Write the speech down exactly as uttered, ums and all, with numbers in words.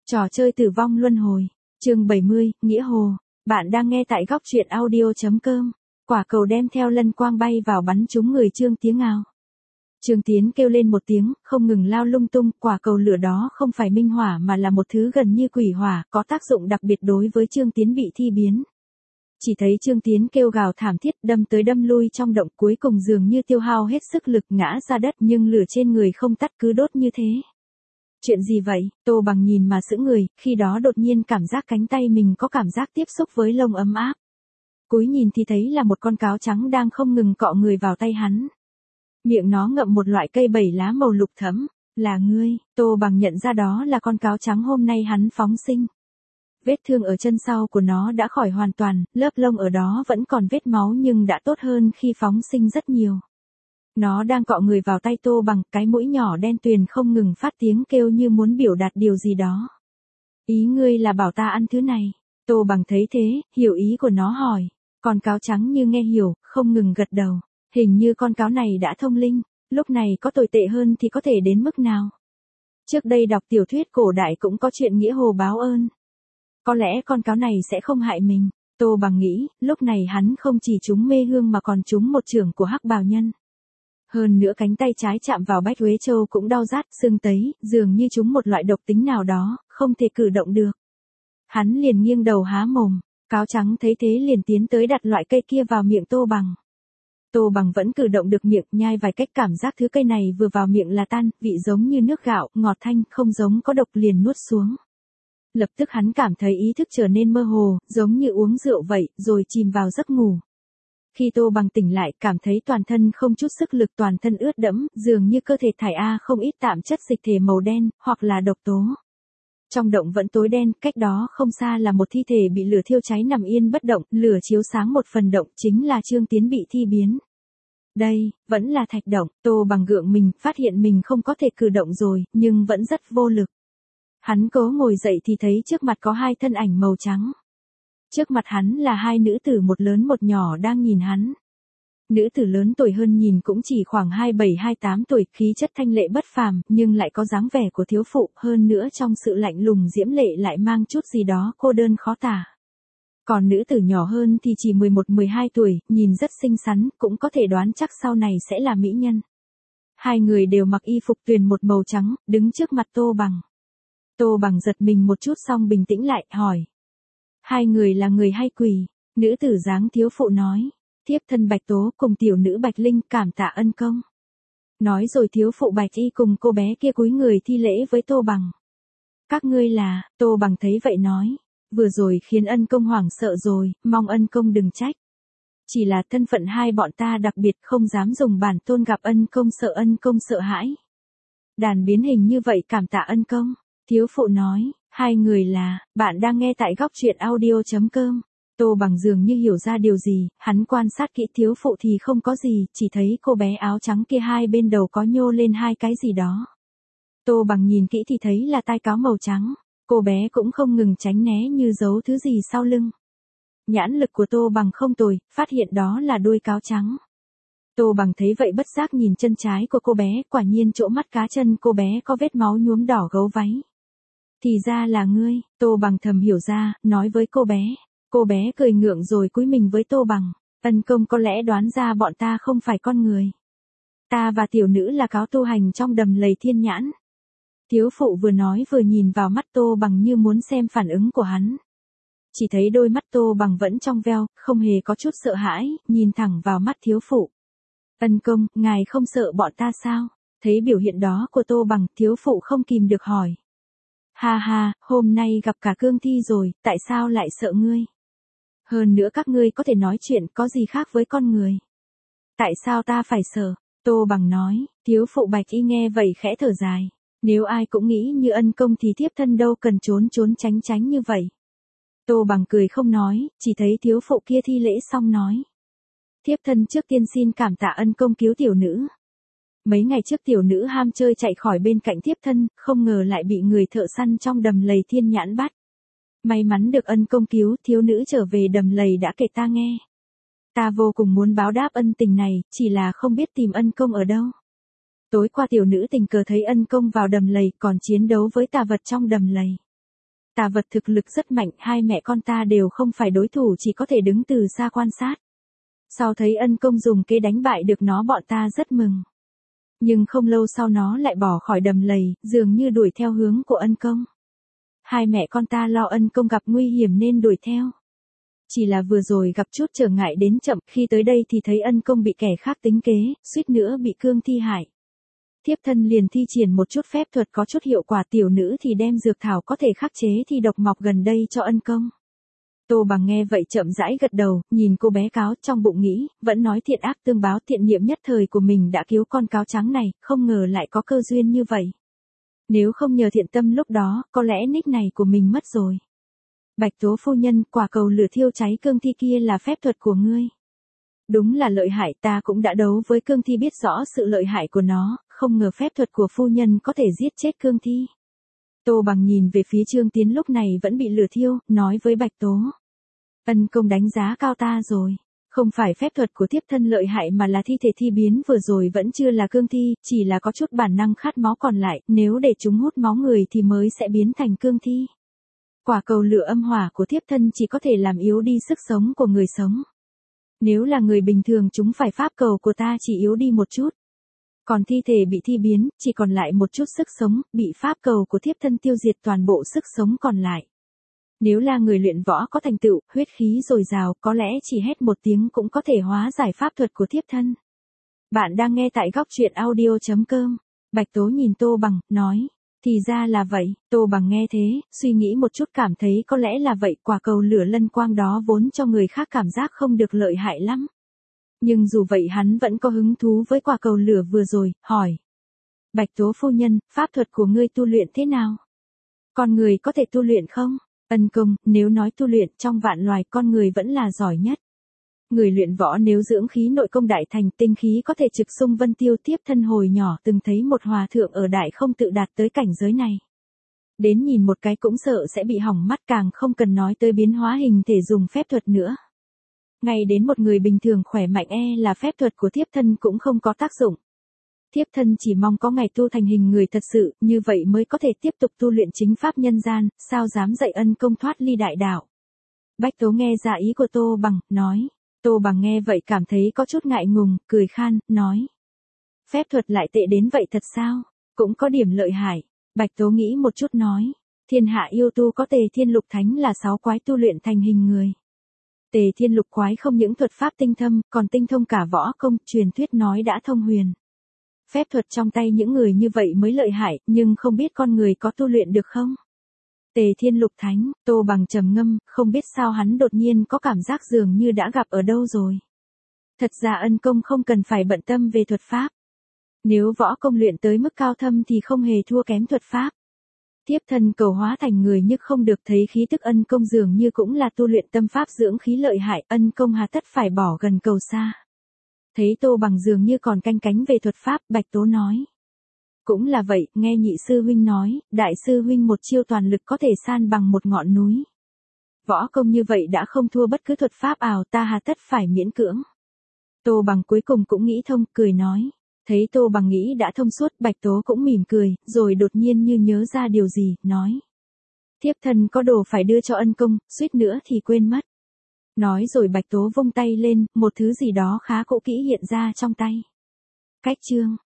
Trò chơi tử vong luân hồi. Chương bảy mươi, Nghĩa Hồ. Bạn đang nghe tại góc truyện audio chấm com. Quả cầu đem theo lân quang bay vào bắn trúng người Trương Tiến ngào. Trương Tiến kêu lên một tiếng, không ngừng lao lung tung, quả cầu lửa đó không phải minh hỏa mà là một thứ gần như quỷ hỏa, có tác dụng đặc biệt đối với Trương Tiến bị thi biến. Chỉ thấy Trương Tiến kêu gào thảm thiết, đâm tới đâm lui trong động, cuối cùng dường như tiêu hao hết sức lực ngã ra đất, nhưng lửa trên người không tắt cứ đốt như thế. Chuyện gì vậy? Tô Bằng nhìn mà sững người, khi đó đột nhiên cảm giác cánh tay mình có cảm giác tiếp xúc với lông ấm áp. Cúi nhìn thì thấy là một con cáo trắng đang không ngừng cọ người vào tay hắn. Miệng nó ngậm một loại cây bảy lá màu lục thẫm. Là ngươi. Tô Bằng nhận ra đó là con cáo trắng hôm nay hắn phóng sinh. Vết thương ở chân sau của nó đã khỏi hoàn toàn, lớp lông ở đó vẫn còn vết máu nhưng đã tốt hơn khi phóng sinh rất nhiều. Nó đang cọ người vào tay Tô Bằng, cái mũi nhỏ đen tuyền không ngừng phát tiếng kêu như muốn biểu đạt điều gì đó. Ý ngươi là bảo ta ăn thứ này. Tô Bằng thấy thế, hiểu ý của nó hỏi. Con cáo trắng như nghe hiểu, không ngừng gật đầu. Hình như con cáo này đã thông linh, lúc này có tồi tệ hơn thì có thể đến mức nào. Trước đây đọc tiểu thuyết cổ đại cũng có chuyện nghĩa hồ báo ơn. Có lẽ con cáo này sẽ không hại mình. Tô Bằng nghĩ, lúc này hắn không chỉ trúng mê hương mà còn trúng một chưởng của Hắc Bào Nhân. Hơn nữa cánh tay trái chạm vào Bách Huế Châu cũng đau rát, sưng tấy, dường như trúng một loại độc tính nào đó, không thể cử động được. Hắn liền nghiêng đầu há mồm, cáo trắng thấy thế liền tiến tới đặt loại cây kia vào miệng Tô Bằng. Tô Bằng vẫn cử động được miệng, nhai vài cách cảm giác thứ cây này vừa vào miệng là tan, vị giống như nước gạo, ngọt thanh, không giống có độc liền nuốt xuống. Lập tức hắn cảm thấy ý thức trở nên mơ hồ, giống như uống rượu vậy, rồi chìm vào giấc ngủ. Khi Tô Bằng tỉnh lại, cảm thấy toàn thân không chút sức lực, toàn thân ướt đẫm, dường như cơ thể thải a không ít tạm chất dịch thể màu đen, hoặc là độc tố. Trong động vẫn tối đen, cách đó không xa là một thi thể bị lửa thiêu cháy nằm yên bất động, lửa chiếu sáng một phần động, chính là Trương Tiến bị thi biến. Đây, vẫn là thạch động. Tô Bằng gượng mình, phát hiện mình không có thể cử động rồi, nhưng vẫn rất vô lực. Hắn cố ngồi dậy thì thấy trước mặt có hai thân ảnh màu trắng. Trước mặt hắn là hai nữ tử, một lớn một nhỏ đang nhìn hắn. Nữ tử lớn tuổi hơn nhìn cũng chỉ khoảng hai mươi bảy hai mươi tám tuổi, khí chất thanh lệ bất phàm, nhưng lại có dáng vẻ của thiếu phụ, hơn nữa trong sự lạnh lùng diễm lệ lại mang chút gì đó cô đơn khó tả. Còn nữ tử nhỏ hơn thì chỉ mười một mười hai tuổi, nhìn rất xinh xắn, cũng có thể đoán chắc sau này sẽ là mỹ nhân. Hai người đều mặc y phục tuyền một màu trắng, đứng trước mặt Tô Bằng. Tô Bằng giật mình một chút xong bình tĩnh lại, hỏi. Hai người là người hay quỷ? Nữ tử dáng thiếu phụ nói. Thiếp thân Bạch Tố cùng tiểu nữ Bạch Linh cảm tạ ân công. Nói rồi thiếu phụ Bạch Y cùng cô bé kia cúi người thi lễ với Tô Bằng. Các ngươi là, Tô Bằng thấy vậy nói. Vừa rồi khiến ân công hoảng sợ rồi, mong ân công đừng trách. Chỉ là thân phận hai bọn ta đặc biệt, không dám dùng bản tôn, gặp ân công sợ ân công sợ hãi. Đàn biến hình như vậy cảm tạ ân công. Thiếu phụ nói, hai người là, bạn đang nghe tại góc truyện audio chấm com. Tô Bằng dường như hiểu ra điều gì, hắn quan sát kỹ thiếu phụ thì không có gì, chỉ thấy cô bé áo trắng kia hai bên đầu có nhô lên hai cái gì đó. Tô Bằng nhìn kỹ thì thấy là tai cáo màu trắng, cô bé cũng không ngừng tránh né như giấu thứ gì sau lưng. Nhãn lực của Tô Bằng không tồi, phát hiện đó là đuôi cáo trắng. Tô Bằng thấy vậy bất giác nhìn chân trái của cô bé, quả nhiên chỗ mắt cá chân cô bé có vết máu nhuốm đỏ gấu váy. Thì ra là ngươi. Tô Bằng thầm hiểu ra, nói với cô bé. Cô bé cười ngượng rồi cúi mình với Tô Bằng. Ân công có lẽ đoán ra bọn ta không phải con người. Ta và tiểu nữ là cáo tu hành trong đầm lầy thiên nhãn. Thiếu phụ vừa nói vừa nhìn vào mắt Tô Bằng như muốn xem phản ứng của hắn. Chỉ thấy đôi mắt Tô Bằng vẫn trong veo, không hề có chút sợ hãi, nhìn thẳng vào mắt thiếu phụ. Ân công, ngài không sợ bọn ta sao? Thấy biểu hiện đó của Tô Bằng, thiếu phụ không kìm được hỏi. Ha ha, hôm nay gặp cả cương thi rồi, tại sao lại sợ ngươi? Hơn nữa các ngươi có thể nói chuyện, có gì khác với con người? Tại sao ta phải sợ? Tô Bằng nói. Thiếu phụ Bạch Y nghe vậy khẽ thở dài. Nếu ai cũng nghĩ như ân công thì thiếp thân đâu cần trốn trốn tránh tránh như vậy. Tô Bằng cười không nói, chỉ thấy thiếu phụ kia thi lễ xong nói. Thiếp thân trước tiên xin cảm tạ ân công cứu tiểu nữ. Mấy ngày trước tiểu nữ ham chơi chạy khỏi bên cạnh thiếp thân, không ngờ lại bị người thợ săn trong đầm lầy thiên nhãn bắt. May mắn được ân công cứu, thiếu nữ trở về đầm lầy đã kể ta nghe. Ta vô cùng muốn báo đáp ân tình này, chỉ là không biết tìm ân công ở đâu. Tối qua tiểu nữ tình cờ thấy ân công vào đầm lầy còn chiến đấu với tà vật trong đầm lầy. Tà vật thực lực rất mạnh, hai mẹ con ta đều không phải đối thủ, chỉ có thể đứng từ xa quan sát. Sau thấy ân công dùng kế đánh bại được nó, bọn ta rất mừng. Nhưng không lâu sau nó lại bỏ khỏi đầm lầy, dường như đuổi theo hướng của ân công. Hai mẹ con ta lo ân công gặp nguy hiểm nên đuổi theo. Chỉ là vừa rồi gặp chút trở ngại đến chậm, khi tới đây thì thấy ân công bị kẻ khác tính kế, suýt nữa bị cương thi hại. Thiếp thân liền thi triển một chút phép thuật có chút hiệu quả, tiểu nữ thì đem dược thảo có thể khắc chế thi độc mọc gần đây cho ân công. Tô Bằng nghe vậy chậm rãi gật đầu, nhìn cô bé cáo, trong bụng nghĩ, vẫn nói thiện ác tương báo, thiện niệm nhất thời của mình đã cứu con cáo trắng này, không ngờ lại có cơ duyên như vậy. Nếu không nhờ thiện tâm lúc đó, có lẽ nick này của mình mất rồi. Bạch Tố phu nhân, quả cầu lửa thiêu cháy cương thi kia là phép thuật của ngươi. Đúng là lợi hại, ta cũng đã đấu với cương thi biết rõ sự lợi hại của nó, không ngờ phép thuật của phu nhân có thể giết chết cương thi. Tô Bằng nhìn về phía Trương Tiến lúc này vẫn bị lửa thiêu, nói với Bạch Tố. Ân công đánh giá cao ta rồi. Không phải phép thuật của thiếp thân lợi hại mà là thi thể thi biến vừa rồi vẫn chưa là cương thi, chỉ là có chút bản năng khát máu còn lại, nếu để chúng hút máu người thì mới sẽ biến thành cương thi. Quả cầu lửa âm hỏa của thiếp thân chỉ có thể làm yếu đi sức sống của người sống. Nếu là người bình thường chúng phải pháp cầu của ta chỉ yếu đi một chút. Còn thi thể bị thi biến, chỉ còn lại một chút sức sống, bị pháp cầu của thiếp thân tiêu diệt toàn bộ sức sống còn lại. Nếu là người luyện võ có thành tựu, huyết khí dồi dào, có lẽ chỉ hét một tiếng cũng có thể hóa giải pháp thuật của thiếp thân. Bạn đang nghe tại góc truyện audio chấm com. Bạch Tố nhìn Tô Bằng, nói. Thì ra là vậy, Tô Bằng nghe thế, suy nghĩ một chút cảm thấy có lẽ là vậy, quả cầu lửa lân quang đó vốn cho người khác cảm giác không được lợi hại lắm. Nhưng dù vậy hắn vẫn có hứng thú với quả cầu lửa vừa rồi, hỏi. Bạch Tố phu nhân, pháp thuật của ngươi tu luyện thế nào? Con người có thể tu luyện không? Ân công, nếu nói tu luyện trong vạn loài con người vẫn là giỏi nhất. Người luyện võ nếu dưỡng khí nội công đại thành, tinh khí có thể trực xung vân tiêu. Tiếp thân hồi nhỏ từng thấy một hòa thượng ở đại không tự đạt tới cảnh giới này. Đến nhìn một cái cũng sợ sẽ bị hỏng mắt, càng không cần nói tới biến hóa hình thể dùng phép thuật nữa. Ngay đến một người bình thường khỏe mạnh e là phép thuật của thiếp thân cũng không có tác dụng. Thiếp thân chỉ mong có ngày tu thành hình người thật sự, như vậy mới có thể tiếp tục tu luyện chính pháp nhân gian, sao dám dạy ân công thoát ly đại đạo. Bạch Tố nghe ra ý của Tô Bằng, nói. Tô Bằng nghe vậy cảm thấy có chút ngại ngùng, cười khan, nói. Phép thuật lại tệ đến vậy thật sao? Cũng có điểm lợi hại. Bạch Tố nghĩ một chút nói. Thiên hạ yêu tu có Tề Thiên Lục Thánh là sáu quái tu luyện thành hình người. Tề Thiên Lục quái không những thuật pháp tinh thâm, còn tinh thông cả võ công, truyền thuyết nói đã thông huyền. Phép thuật trong tay những người như vậy mới lợi hại, nhưng không biết con người có tu luyện được không? Tề Thiên Lục Thánh, Tô Bằng trầm ngâm, không biết sao hắn đột nhiên có cảm giác dường như đã gặp ở đâu rồi. Thật ra ân công không cần phải bận tâm về thuật pháp. Nếu võ công luyện tới mức cao thâm thì không hề thua kém thuật pháp. Tiếp thân cầu hóa thành người nhưng không được, thấy khí tức ân công dường như cũng là tu luyện tâm pháp dưỡng khí lợi hại, ân công hà tất phải bỏ gần cầu xa. Thấy Tô Bằng dường như còn canh cánh về thuật pháp, Bạch Tố nói. Cũng là vậy, nghe nhị sư huynh nói, đại sư huynh một chiêu toàn lực có thể san bằng một ngọn núi. Võ công như vậy đã không thua bất cứ thuật pháp ảo, ta hà tất phải miễn cưỡng. Tô Bằng cuối cùng cũng nghĩ thông, cười nói. Thấy Tô Bằng nghĩ đã thông suốt, Bạch Tố cũng mỉm cười, rồi đột nhiên như nhớ ra điều gì, nói. Thiếp thân có đồ phải đưa cho ân công, suýt nữa thì quên mất. Nói rồi Bạch Tố vung tay lên, một thứ gì đó khá cũ kỹ hiện ra trong tay. Cách chương.